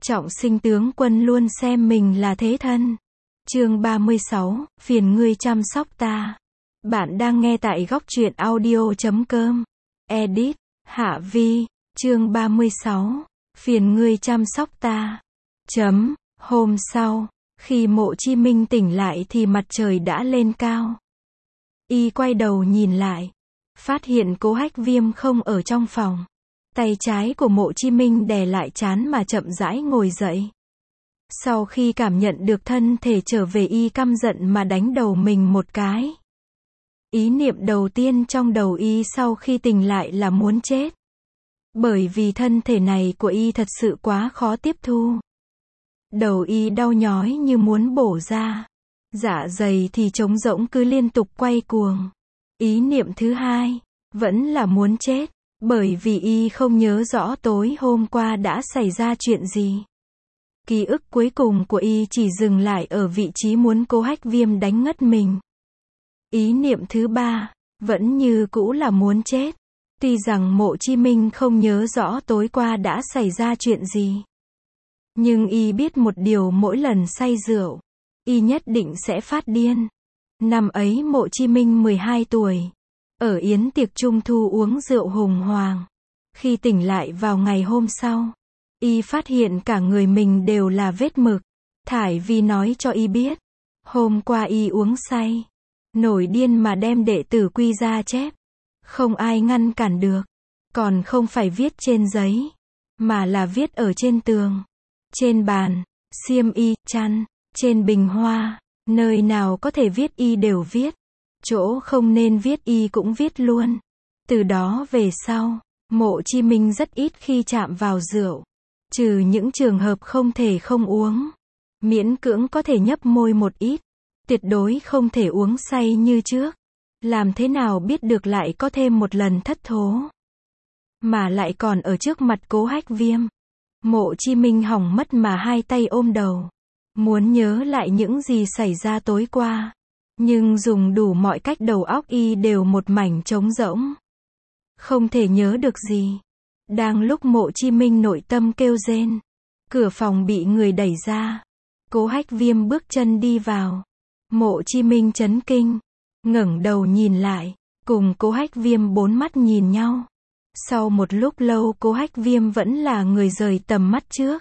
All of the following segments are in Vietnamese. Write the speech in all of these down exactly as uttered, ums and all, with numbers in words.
Trọng sinh tướng quân luôn xem mình là thế thân. Chương ba mươi sáu, phiền ngươi chăm sóc ta. Bạn đang nghe tại góc truyện audio chấm com. Edit, Hạ Vi, chương ba mươi sáu, phiền ngươi chăm sóc ta. Chấm, hôm sau, khi Mộ Chi Minh tỉnh lại thì mặt trời đã lên cao. Y quay đầu nhìn lại, phát hiện Cố Hách Viêm không ở trong phòng. Tay trái của Mộ Chi Minh đè lại trán mà chậm rãi ngồi dậy. Sau khi cảm nhận được thân thể trở về, y căm giận mà đánh đầu mình một cái. Ý niệm đầu tiên trong đầu y sau khi tỉnh lại là muốn chết. Bởi vì thân thể này của y thật sự quá khó tiếp thu. Đầu y đau nhói như muốn bổ ra. Dạ dày thì trống rỗng cứ liên tục quay cuồng. Ý niệm thứ hai, vẫn là muốn chết. Bởi vì y không nhớ rõ tối hôm qua đã xảy ra chuyện gì. Ký ức cuối cùng của y chỉ dừng lại ở vị trí muốn Cố Hách Viêm đánh ngất mình. Ý niệm thứ ba, vẫn như cũ là muốn chết. Tuy rằng Mộ Chi Minh không nhớ rõ tối qua đã xảy ra chuyện gì. Nhưng y biết một điều, mỗi lần say rượu, y nhất định sẽ phát điên. Năm ấy Mộ Chi Minh mười hai tuổi. Ở yến tiệc trung thu uống rượu hùng hoàng. Khi tỉnh lại vào ngày hôm sau, y phát hiện cả người mình đều là vết mực. Thải Vi nói cho y biết, hôm qua y uống say, nổi điên mà đem đệ tử quy ra chép. Không ai ngăn cản được. Còn không phải viết trên giấy, mà là viết ở trên tường, trên bàn, xiêm y, chăn, trên bình hoa. Nơi nào có thể viết y đều viết. Chỗ không nên viết y cũng viết luôn. Từ đó về sau, Mộ Chi Minh rất ít khi chạm vào rượu. Trừ những trường hợp không thể không uống. Miễn cưỡng có thể nhấp môi một ít. Tuyệt đối không thể uống say như trước. Làm thế nào biết được lại có thêm một lần thất thố. Mà lại còn ở trước mặt Cố Hách Viêm. Mộ Chi Minh hỏng mất mà hai tay ôm đầu. Muốn nhớ lại những gì xảy ra tối qua. Nhưng dùng đủ mọi cách đầu óc y đều một mảnh trống rỗng. Không thể nhớ được gì. Đang lúc Mộ Chi Minh nội tâm kêu rên, cửa phòng bị người đẩy ra. Cố Hách Viêm bước chân đi vào. Mộ Chi Minh chấn kinh, ngẩng đầu nhìn lại, cùng Cố Hách Viêm bốn mắt nhìn nhau. Sau một lúc lâu Cố Hách Viêm vẫn là người rời tầm mắt trước.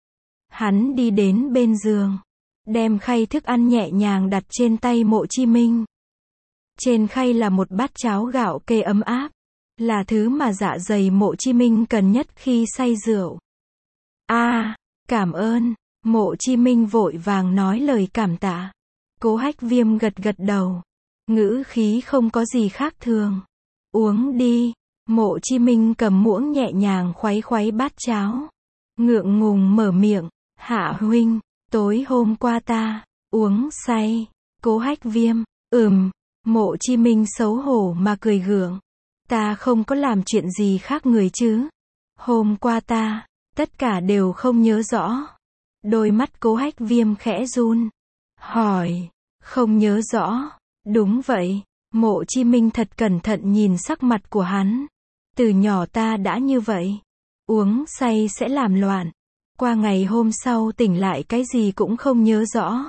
Hắn đi đến bên giường, đem khay thức ăn nhẹ nhàng đặt trên tay Mộ Chi Minh. Trên khay là một bát cháo gạo kê ấm áp, là thứ mà dạ dày Mộ Chi Minh cần nhất khi say rượu. A, à, cảm ơn. Mộ Chi Minh vội vàng nói lời cảm tạ. Cố Hách Viêm gật gật đầu, ngữ khí không có gì khác thường. Uống đi. Mộ Chi Minh cầm muỗng nhẹ nhàng khuấy khuấy bát cháo, ngượng ngùng mở miệng, Hạ huynh, tối hôm qua ta uống say. Cố Hách Viêm, ừm. Mộ Chi Minh xấu hổ mà cười gượng. Ta không có làm chuyện gì khác người chứ. Hôm qua ta, tất cả đều không nhớ rõ. Đôi mắt Cố Hách Viêm khẽ run. Hỏi, không nhớ rõ. Đúng vậy. Mộ Chi Minh thật cẩn thận nhìn sắc mặt của hắn. Từ nhỏ ta đã như vậy. Uống say sẽ làm loạn. Qua ngày hôm sau tỉnh lại cái gì cũng không nhớ rõ.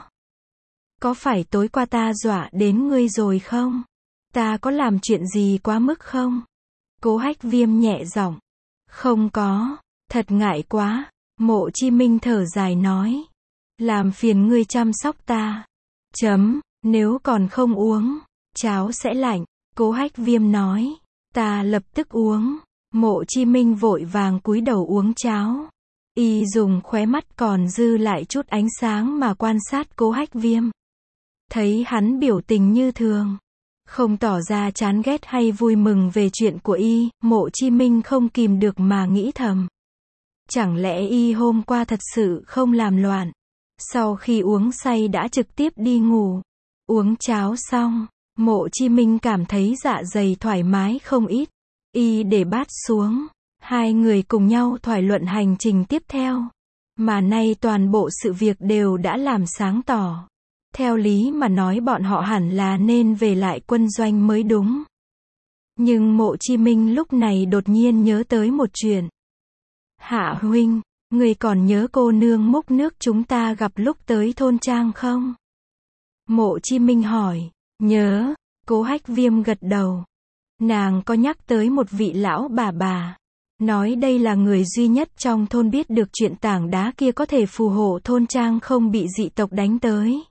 Có phải tối qua ta dọa đến ngươi rồi không? Ta có làm chuyện gì quá mức không? Cố Hách Viêm nhẹ giọng. Không có, thật ngại quá. Mộ Chi Minh thở dài nói. Làm phiền ngươi chăm sóc ta. Chấm, nếu còn không uống, cháo sẽ lạnh. Cố Hách Viêm nói. Ta lập tức uống. Mộ Chi Minh vội vàng cúi đầu uống cháo. Y dùng khóe mắt còn dư lại chút ánh sáng mà quan sát Cố Hách Viêm. Thấy hắn biểu tình như thường, không tỏ ra chán ghét hay vui mừng về chuyện của y, Mộ Chi Minh không kìm được mà nghĩ thầm. Chẳng lẽ y hôm qua thật sự không làm loạn? Sau khi uống say đã trực tiếp đi ngủ. Uống cháo xong, Mộ Chi Minh cảm thấy dạ dày thoải mái không ít. Y để bát xuống, hai người cùng nhau thảo luận hành trình tiếp theo. Mà nay toàn bộ sự việc đều đã làm sáng tỏ. Theo lý mà nói bọn họ hẳn là nên về lại quân doanh mới đúng. Nhưng Mộ Chi Minh lúc này đột nhiên nhớ tới một chuyện. Hạ huynh, Người còn nhớ cô nương múc nước chúng ta gặp lúc tới thôn trang không? Mộ Chi Minh hỏi. Nhớ, Cố Hách Viêm gật đầu. Nàng có nhắc tới một vị lão bà bà. Nói đây là người duy nhất trong thôn biết được chuyện tảng đá kia có thể phù hộ thôn trang không bị dị tộc đánh tới.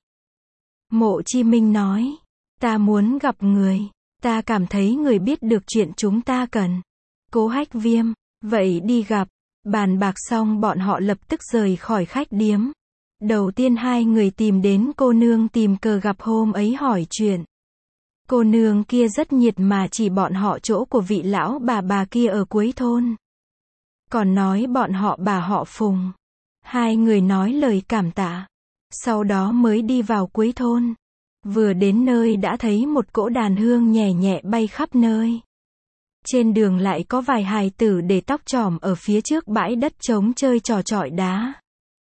Mộ Chi Minh nói. Ta muốn gặp người. Ta cảm thấy người biết được chuyện chúng ta cần. Cố Hách Viêm. Vậy đi gặp. Bàn bạc xong bọn họ lập tức rời khỏi khách điếm. Đầu tiên hai người tìm đến cô nương tìm cờ gặp hôm ấy hỏi chuyện. Cô nương kia rất nhiệt mà chỉ bọn họ chỗ của vị lão bà bà kia ở cuối thôn. Còn nói bọn họ bà họ Phùng. Hai người nói lời cảm tạ. Sau đó mới đi vào cuối thôn. Vừa đến nơi đã thấy một cỗ đàn hương nhẹ nhẹ bay khắp nơi. Trên đường lại có vài hài tử để tóc chỏm ở phía trước bãi đất trống chơi trò chọi đá.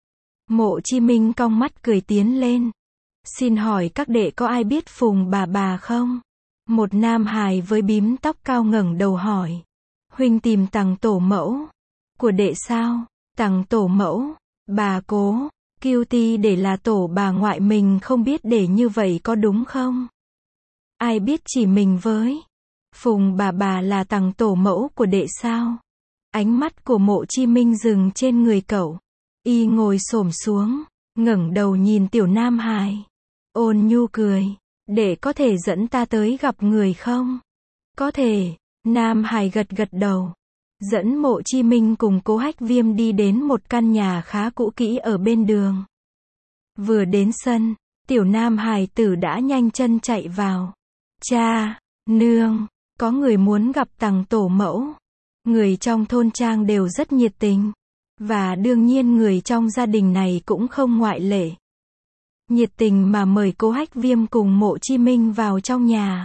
Mộ Chi Minh cong mắt cười tiến lên. Xin hỏi các đệ có ai biết Phùng bà bà không? Một nam hài với bím tóc cao ngẩng đầu hỏi. Huynh tìm Tằng tổ mẫu. Của đệ sao? Tằng tổ mẫu. Bà Cố. Kiêu Ti để là tổ bà ngoại mình không biết để như vậy có đúng không? Ai biết chỉ mình với. Phùng bà bà là Tằng tổ mẫu của đệ sao? Ánh mắt của Mộ Chi Minh dừng trên người cậu. Y ngồi xổm xuống, ngẩng đầu nhìn tiểu nam hài. Ôn nhu cười. Đệ có thể dẫn ta tới gặp người không? Có thể. Nam hài gật gật đầu. Dẫn Mộ Chi Minh cùng Cố Hách Viêm đi đến một căn nhà khá cũ kỹ ở bên đường. Vừa đến sân, tiểu nam hài tử đã nhanh chân chạy vào. Cha, nương, có người muốn gặp Tằng tổ mẫu. Người trong thôn trang đều rất nhiệt tình. Và đương nhiên người trong gia đình này cũng không ngoại lệ. Nhiệt tình mà mời Cố Hách Viêm cùng Mộ Chi Minh vào trong nhà.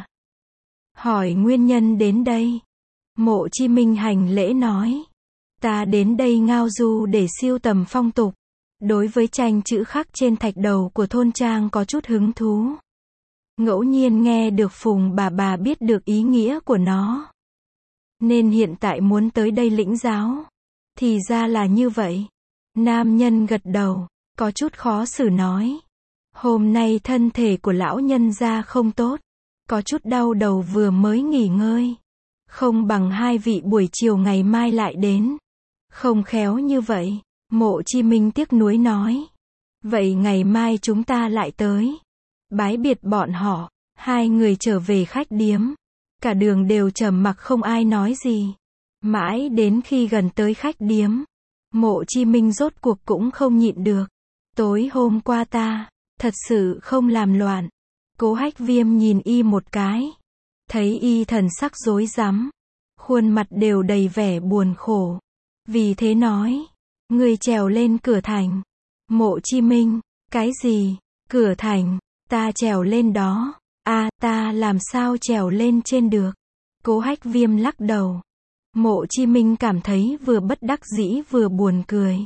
Hỏi nguyên nhân đến đây. Mộ Chi Minh hành lễ nói. Ta đến đây ngao du để siêu tầm phong tục. Đối với tranh chữ khắc trên thạch đầu của thôn trang có chút hứng thú. Ngẫu nhiên nghe được Phùng bà bà biết được ý nghĩa của nó. Nên hiện tại muốn tới đây lĩnh giáo. Thì ra là như vậy. Nam nhân gật đầu, có chút khó xử nói. Hôm nay thân thể của lão nhân gia không tốt. Có chút đau đầu vừa mới nghỉ ngơi. Không bằng hai vị buổi chiều ngày mai lại đến. Không khéo như vậy. Mộ Chi Minh tiếc nuối nói. Vậy ngày mai chúng ta lại tới. Bái biệt bọn họ. Hai người trở về khách điếm. Cả đường đều trầm mặc không ai nói gì. Mãi đến khi gần tới khách điếm. Mộ Chi Minh rốt cuộc cũng không nhịn được. Tối hôm qua ta, thật sự không làm loạn. Cố Hách Viêm nhìn y một cái. Thấy y thần sắc rối rắm. Khuôn mặt đều đầy vẻ buồn khổ. Vì thế nói. Người trèo lên cửa thành. Mộ Chi Minh. Cái gì? Cửa thành. Ta trèo lên đó. À, ta làm sao trèo lên trên được? Cố Hách Viêm lắc đầu. Mộ Chi Minh cảm thấy vừa bất đắc dĩ vừa buồn cười.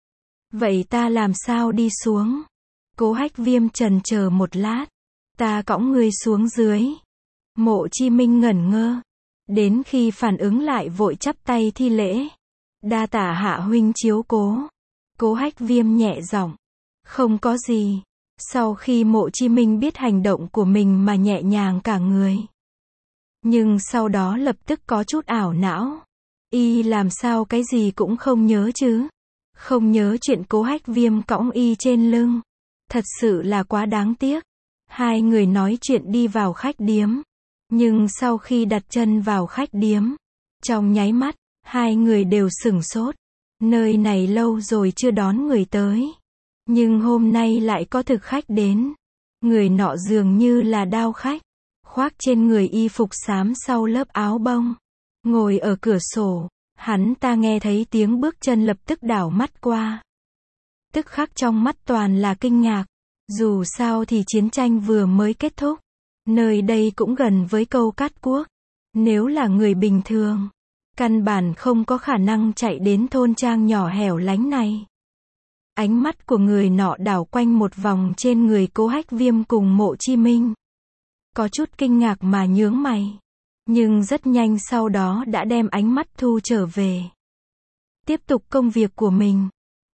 Vậy ta làm sao đi xuống? Cố Hách Viêm chần chờ một lát. Ta cõng ngươi xuống dưới. Mộ Chi Minh ngẩn ngơ. Đến khi phản ứng lại vội chắp tay thi lễ. Đa tạ hạ huynh chiếu cố. Cố Hách Viêm nhẹ giọng. Không có gì. Sau khi Mộ Chi Minh biết hành động của mình mà nhẹ nhàng cả người. Nhưng sau đó lập tức có chút ảo não. Y làm sao cái gì cũng không nhớ chứ. Không nhớ chuyện Cố Hách Viêm cõng y trên lưng. Thật sự là quá đáng tiếc. Hai người nói chuyện đi vào khách điếm. Nhưng sau khi đặt chân vào khách điếm, trong nháy mắt, hai người đều sửng sốt. Nơi này lâu rồi chưa đón người tới. Nhưng hôm nay lại có thực khách đến. Người nọ dường như là đao khách. Khoác trên người y phục xám sau lớp áo bông. Ngồi ở cửa sổ. Hắn ta nghe thấy tiếng bước chân lập tức đảo mắt qua. Tức khắc trong mắt toàn là kinh ngạc. Dù sao thì chiến tranh vừa mới kết thúc. Nơi đây cũng gần với Câu Cát Quốc. Nếu là người bình thường, căn bản không có khả năng chạy đến thôn trang nhỏ hẻo lánh này. Ánh mắt của người nọ đảo quanh một vòng trên người Cố Hách Viêm cùng Mộ Chi Minh. Có chút kinh ngạc mà nhướng mày. Nhưng rất nhanh sau đó đã đem ánh mắt thu trở về. Tiếp tục công việc của mình.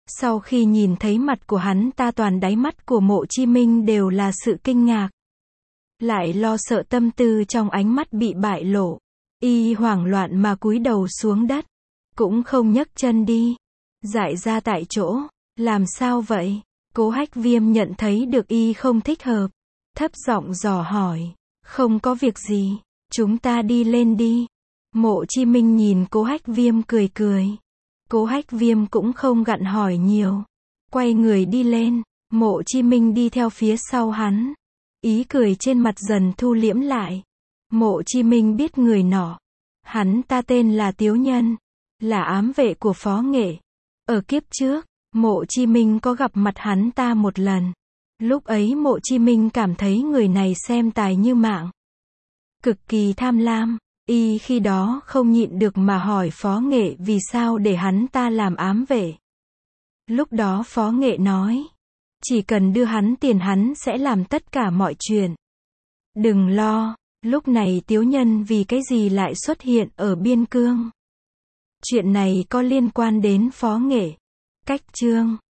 Sau khi nhìn thấy mặt của hắn ta, toàn đáy mắt của Mộ Chí Minh đều là sự kinh ngạc. Lại lo sợ tâm tư trong ánh mắt bị bại lộ. Y hoảng loạn mà cúi đầu xuống đất. Cũng không nhấc chân đi. Dại ra tại chỗ. Làm sao vậy? Cố Hách Viêm nhận thấy được y không thích hợp. Thấp giọng dò hỏi. Không có việc gì. Chúng ta đi lên đi. Mộ Chí Minh nhìn Cố Hách Viêm cười cười. Cố Hách Viêm cũng không gặn hỏi nhiều. Quay người đi lên. Mộ Chí Minh đi theo phía sau hắn. Ý cười trên mặt dần thu liễm lại. Mộ Chí Minh biết người nọ. Hắn ta tên là Tiếu Nhân. Là ám vệ của Phó Nghệ. Ở kiếp trước, Mộ Chí Minh có gặp mặt hắn ta một lần. Lúc ấy Mộ Chí Minh cảm thấy người này xem tài như mạng. Cực kỳ tham lam. Y khi đó không nhịn được mà hỏi Phó Nghệ vì sao để hắn ta làm ám vệ. Lúc đó Phó Nghệ nói. Chỉ cần đưa hắn tiền hắn sẽ làm tất cả mọi chuyện. Đừng lo. Lúc này Tiếu Nhân vì cái gì lại xuất hiện ở Biên Cương? Chuyện này có liên quan đến Phó Nghệ. Cách chương